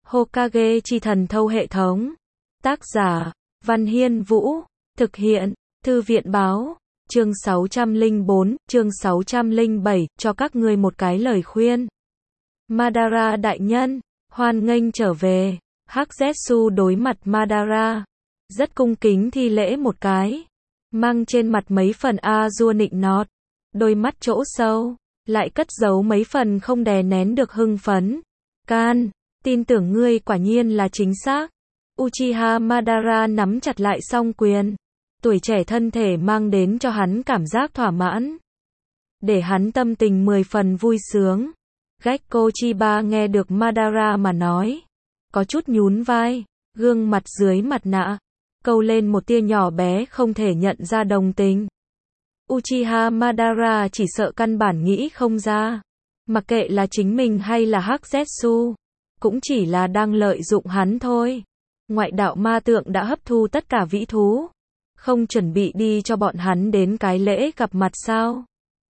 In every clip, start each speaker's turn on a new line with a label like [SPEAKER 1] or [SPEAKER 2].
[SPEAKER 1] Hokage chi thần thâu hệ thống. Tác giả, Văn Hiên Vũ. Thực hiện, Thư viện báo. Chương 604, chương 607, cho các ngươi một cái lời khuyên. Madara đại nhân, hoan nghênh trở về. Hắc Zetsu đối mặt Madara, rất cung kính thi lễ một cái, mang trên mặt mấy phần a-dua nịnh nọt, đôi mắt chỗ sâu lại cất giấu mấy phần không đè nén được hưng phấn. Can, tin tưởng ngươi quả nhiên là chính xác. Uchiha Madara nắm chặt lại song quyền, tuổi trẻ thân thể mang đến cho hắn cảm giác thỏa mãn, để hắn tâm tình 10 phần vui sướng. Gekko Chiba nghe được Madara mà nói, có chút nhún vai, gương mặt dưới mặt nạ câu lên một tia nhỏ bé không thể nhận ra đồng tình. Uchiha Madara chỉ sợ căn bản nghĩ không ra, mặc kệ là chính mình hay là Hắc Zetsu, cũng chỉ là đang lợi dụng hắn thôi. Ngoại đạo ma tượng đã hấp thu tất cả vĩ thú, không chuẩn bị đi cho bọn hắn đến cái lễ gặp mặt sao?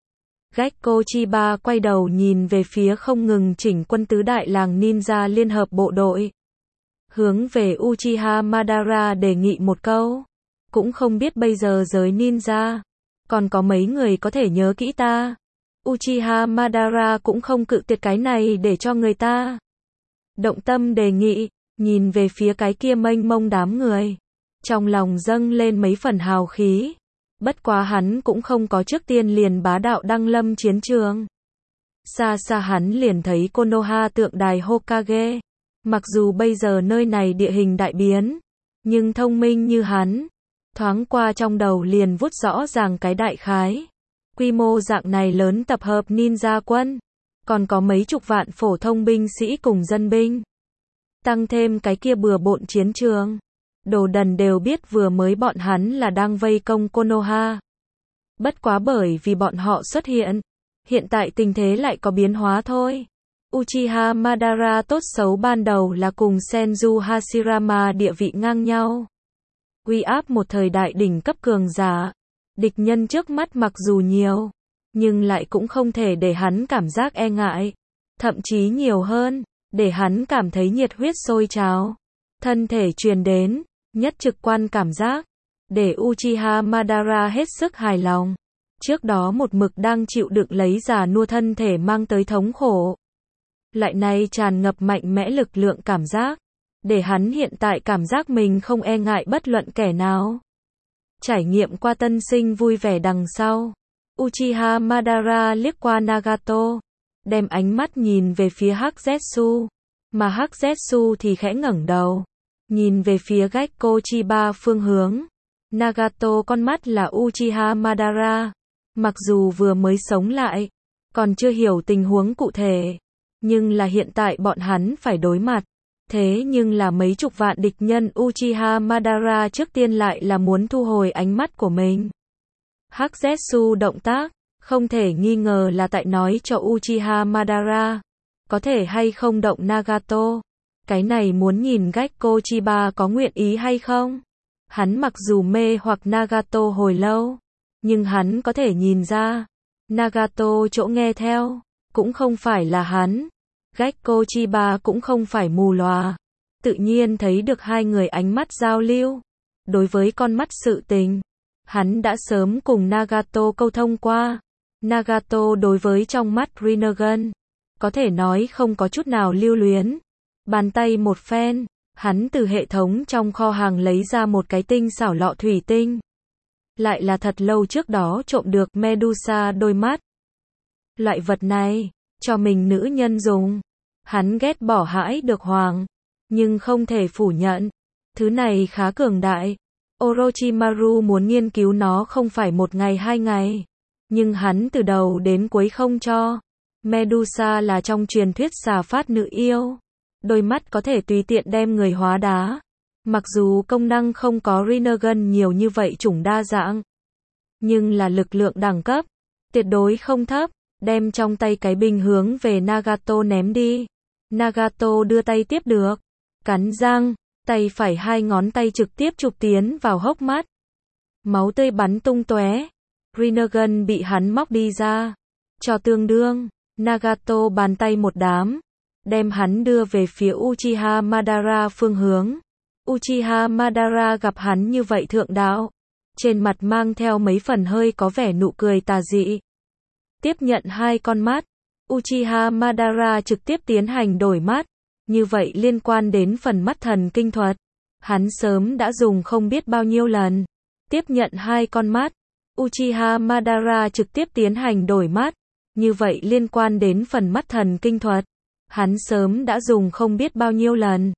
[SPEAKER 1] Gekko Chiba quay đầu nhìn về phía không ngừng chỉnh quân tứ đại làng ninja liên hợp bộ đội, hướng về Uchiha Madara đề nghị một câu, cũng không biết bây giờ giới ninja còn có mấy người có thể nhớ kỹ ta. Uchiha Madara cũng không cự tuyệt cái này để cho người ta động tâm đề nghị, nhìn về phía cái kia mênh mông đám người, trong lòng dâng lên mấy phần hào khí. Bất quá hắn cũng không có trước tiên liền bá đạo đăng lâm chiến trường. Xa xa hắn liền thấy Konoha tượng đài Hokage. Mặc dù bây giờ nơi này địa hình đại biến, nhưng thông minh như hắn, thoáng qua trong đầu liền vút rõ ràng cái đại khái. Quy mô dạng này lớn tập hợp ninja quân, còn có mấy chục vạn phổ thông binh sĩ cùng dân binh. Tăng thêm cái kia bừa bộn chiến trường. Đồ đần đều biết vừa mới bọn hắn là đang vây công Konoha. Bất quá bởi vì bọn họ xuất hiện, hiện tại tình thế lại có biến hóa thôi. Uchiha Madara tốt xấu ban đầu là cùng Senju Hashirama địa vị ngang nhau, uy áp một thời đại đỉnh cấp cường giả. Địch nhân trước mắt mặc dù nhiều, nhưng lại cũng không thể để hắn cảm giác e ngại, thậm chí nhiều hơn, để hắn cảm thấy nhiệt huyết sôi trào. Thân thể truyền đến nhất trực quan cảm giác, để Uchiha Madara hết sức hài lòng. Trước đó một mực đang chịu đựng lấy già nua thân thể mang tới thống khổ, lại nay tràn ngập mạnh mẽ lực lượng cảm giác, để hắn hiện tại cảm giác mình không e ngại bất luận kẻ nào. Trải nghiệm qua tân sinh vui vẻ đằng sau, Uchiha Madara liếc qua Nagato, đem ánh mắt nhìn về phía Hắc Zetsu, mà Hắc Zetsu thì khẽ ngẩng đầu, nhìn về phía Gekko Chiba phương hướng. Nagato con mắt là Uchiha Madara, mặc dù vừa mới sống lại, còn chưa hiểu tình huống cụ thể, nhưng là hiện tại bọn hắn phải đối mặt. Thế nhưng là mấy chục vạn địch nhân, Uchiha Madara trước tiên lại là muốn thu hồi ánh mắt của mình. Hắc Zetsu động tác, không thể nghi ngờ là tại nói cho Uchiha Madara, có thể hay không động Nagato. Cái này muốn nhìn Gekko Chiba có nguyện ý hay không. Hắn mặc dù mê hoặc Nagato hồi lâu, nhưng hắn có thể nhìn ra, Nagato chỗ nghe theo, cũng không phải là hắn. Gekko Chiba cũng không phải mù lòa, tự nhiên thấy được hai người ánh mắt giao lưu. Đối với con mắt sự tình, hắn đã sớm cùng Nagato câu thông qua. Nagato đối với trong mắt Rinnegan, có thể nói không có chút nào lưu luyến. Bàn tay một phen, hắn từ hệ thống trong kho hàng lấy ra một cái tinh xảo lọ thủy tinh. Lại là thật lâu trước đó trộm được Medusa đôi mắt. Loại vật này, cho mình nữ nhân dùng. Hắn ghét bỏ hãi được hoàng, nhưng không thể phủ nhận. Thứ này khá cường đại. Orochimaru muốn nghiên cứu nó không phải một ngày hai ngày, nhưng hắn từ đầu đến cuối không cho. Medusa là trong truyền thuyết xà phát nữ yêu. Đôi mắt có thể tùy tiện đem người hóa đá. Mặc dù công năng không có Rinnegan nhiều như vậy chủng đa dạng, nhưng là lực lượng đẳng cấp tuyệt đối không thấp. Đem trong tay cái bình hướng về Nagato ném đi. Nagato đưa tay tiếp được, cắn răng, tay phải hai ngón tay trực tiếp chụp tiến vào hốc mắt. Máu tươi bắn tung tóe. Rinnegan bị hắn móc đi ra. Cho tương đương, Nagato bàn tay một đám, đem hắn đưa về phía Uchiha Madara phương hướng. Uchiha Madara gặp hắn như vậy thượng đạo, trên mặt mang theo mấy phần hơi có vẻ nụ cười tà dị. Tiếp nhận hai con mắt, Uchiha Madara trực tiếp tiến hành đổi mắt, như vậy liên quan đến phần mắt thần kinh thuật, hắn sớm đã dùng không biết bao nhiêu lần. Tiếp nhận hai con mắt, Uchiha Madara trực tiếp tiến hành đổi mắt, như vậy liên quan đến phần mắt thần kinh thuật, hắn sớm đã dùng không biết bao nhiêu lần.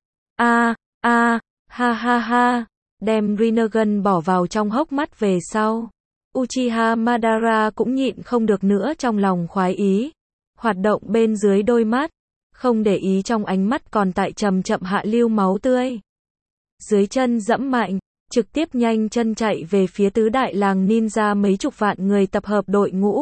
[SPEAKER 1] Ha ha ha, đem Rinnegan bỏ vào trong hốc mắt về sau. Uchiha Madara cũng nhịn không được nữa trong lòng khoái ý, hoạt động bên dưới đôi mắt, không để ý trong ánh mắt còn tại chậm chậm hạ lưu máu tươi. Dưới chân dẫm mạnh, trực tiếp nhanh chân chạy về phía tứ đại làng ninja mấy chục vạn người tập hợp đội ngũ.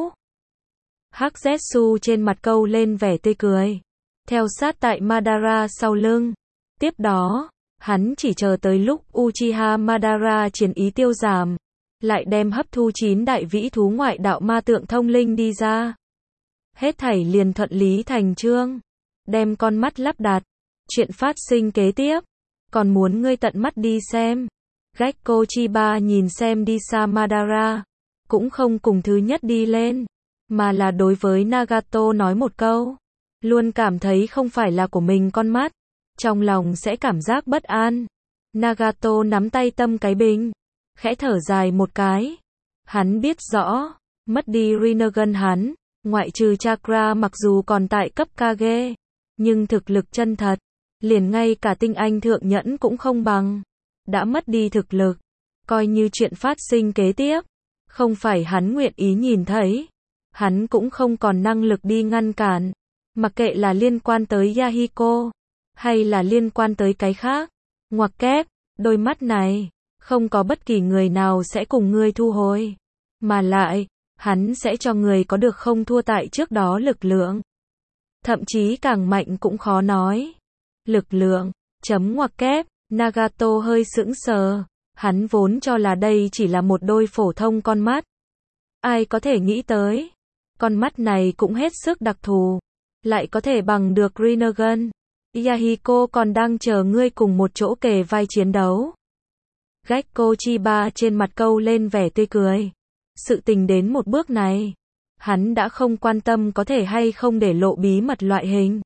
[SPEAKER 1] Hắc Zetsu trên mặt câu lên vẻ tươi cười, theo sát tại Madara sau lưng. Tiếp đó, hắn chỉ chờ tới lúc Uchiha Madara chiến ý tiêu giảm, lại đem hấp thu 9 đại vĩ thú ngoại đạo ma tượng thông linh đi ra. Hết thảy liền thuận lý thành chương, đem con mắt lắp đặt, chuyện phát sinh kế tiếp, còn muốn ngươi tận mắt đi xem. Gekko Chiba nhìn xem đi xa Madara, cũng không cùng thứ nhất đi lên, mà là đối với Nagato nói một câu, luôn cảm thấy không phải là của mình con mắt, trong lòng sẽ cảm giác bất an. Nagato nắm tay tâm cái bình, khẽ thở dài một cái. Hắn biết rõ, mất đi Rinnegan hắn, ngoại trừ chakra mặc dù còn tại cấp Kage, nhưng thực lực chân thật, liền ngay cả tinh anh thượng nhẫn cũng không bằng. Đã mất đi thực lực, coi như chuyện phát sinh kế tiếp, không phải hắn nguyện ý nhìn thấy, hắn cũng không còn năng lực đi ngăn cản, mặc kệ là liên quan tới Yahiko, hay là liên quan tới cái khác. Ngoặc kép, đôi mắt này, không có bất kỳ người nào sẽ cùng ngươi thu hồi, mà lại, hắn sẽ cho người có được không thua tại trước đó lực lượng. Thậm chí càng mạnh cũng khó nói. Lực lượng, ngoặc kép, Nagato hơi sững sờ, hắn vốn cho là đây chỉ là một đôi phổ thông con mắt. Ai có thể nghĩ tới, con mắt này cũng hết sức đặc thù, lại có thể bằng được Rinnegan. Yahiko còn đang chờ ngươi cùng một chỗ kề vai chiến đấu. Gekko Chiba trên mặt câu lên vẻ tươi cười. Sự tình đến một bước này, hắn đã không quan tâm có thể hay không để lộ bí mật loại hình.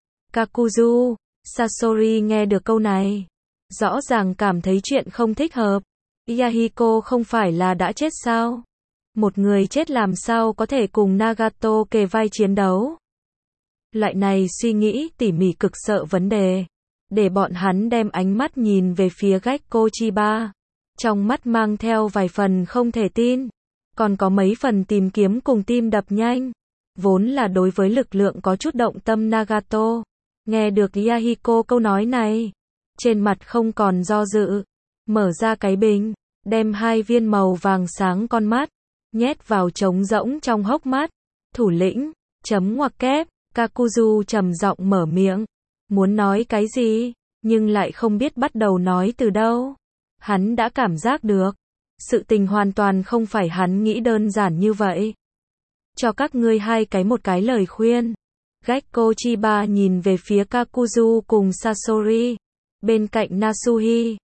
[SPEAKER 1] Kakuzu, Sasori nghe được câu này, rõ ràng cảm thấy chuyện không thích hợp. Yahiko không phải là đã chết sao? Một người chết làm sao có thể cùng Nagato kề vai chiến đấu? Loại này suy nghĩ tỉ mỉ cực sợ vấn đề, để bọn hắn đem ánh mắt nhìn về phía Gekko Chiba, trong mắt mang theo vài phần không thể tin, còn có mấy phần tìm kiếm cùng tim đập nhanh. Vốn là đối với lực lượng có chút động tâm Nagato, nghe được Yahiko câu nói này, trên mặt không còn do dự, mở ra cái bình, đem 2 viên màu vàng sáng con mắt, nhét vào trống rỗng trong hốc mắt. Thủ lĩnh, ngoặc kép, Kakuzu trầm giọng mở miệng, muốn nói cái gì, nhưng lại không biết bắt đầu nói từ đâu. Hắn đã cảm giác được, sự tình hoàn toàn không phải hắn nghĩ đơn giản như vậy. Cho các ngươi một cái lời khuyên. Gekko Chiba nhìn về phía Kakuzu cùng Sasori, bên cạnh Nasuhi,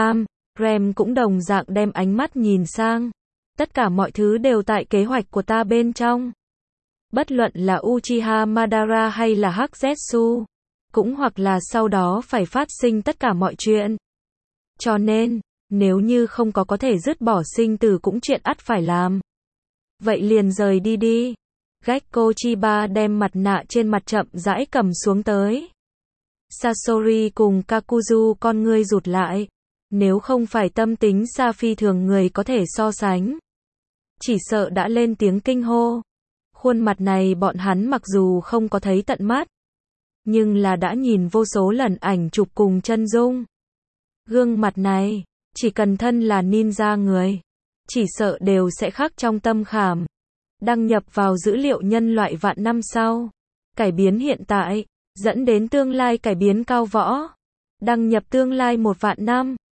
[SPEAKER 1] Rem cũng đồng dạng đem ánh mắt nhìn sang. Tất cả mọi thứ đều tại kế hoạch của ta bên trong. Bất luận là Uchiha Madara hay là Hắc Zetsu, cũng hoặc là sau đó phải phát sinh tất cả mọi chuyện. Cho nên, nếu như không có thể dứt bỏ sinh tử cũng chuyện ắt phải làm. Vậy liền rời đi đi. Gekko Chiba đem mặt nạ trên mặt chậm rãi cầm xuống tới. Sasori cùng Kakuzu con ngươi rụt lại. Nếu không phải tâm tính xa phi thường người có thể so sánh, chỉ sợ đã lên tiếng kinh hô. Khuôn mặt này bọn hắn mặc dù không có thấy tận mắt, nhưng là đã nhìn vô số lần ảnh chụp cùng chân dung. Gương mặt này, chỉ cần thân là ninja người, chỉ sợ đều sẽ khắc trong tâm khảm. Đăng nhập vào dữ liệu nhân loại vạn năm sau. Cải biến hiện tại, dẫn đến tương lai cải biến cao võ. Đăng nhập tương lai 1 vạn năm.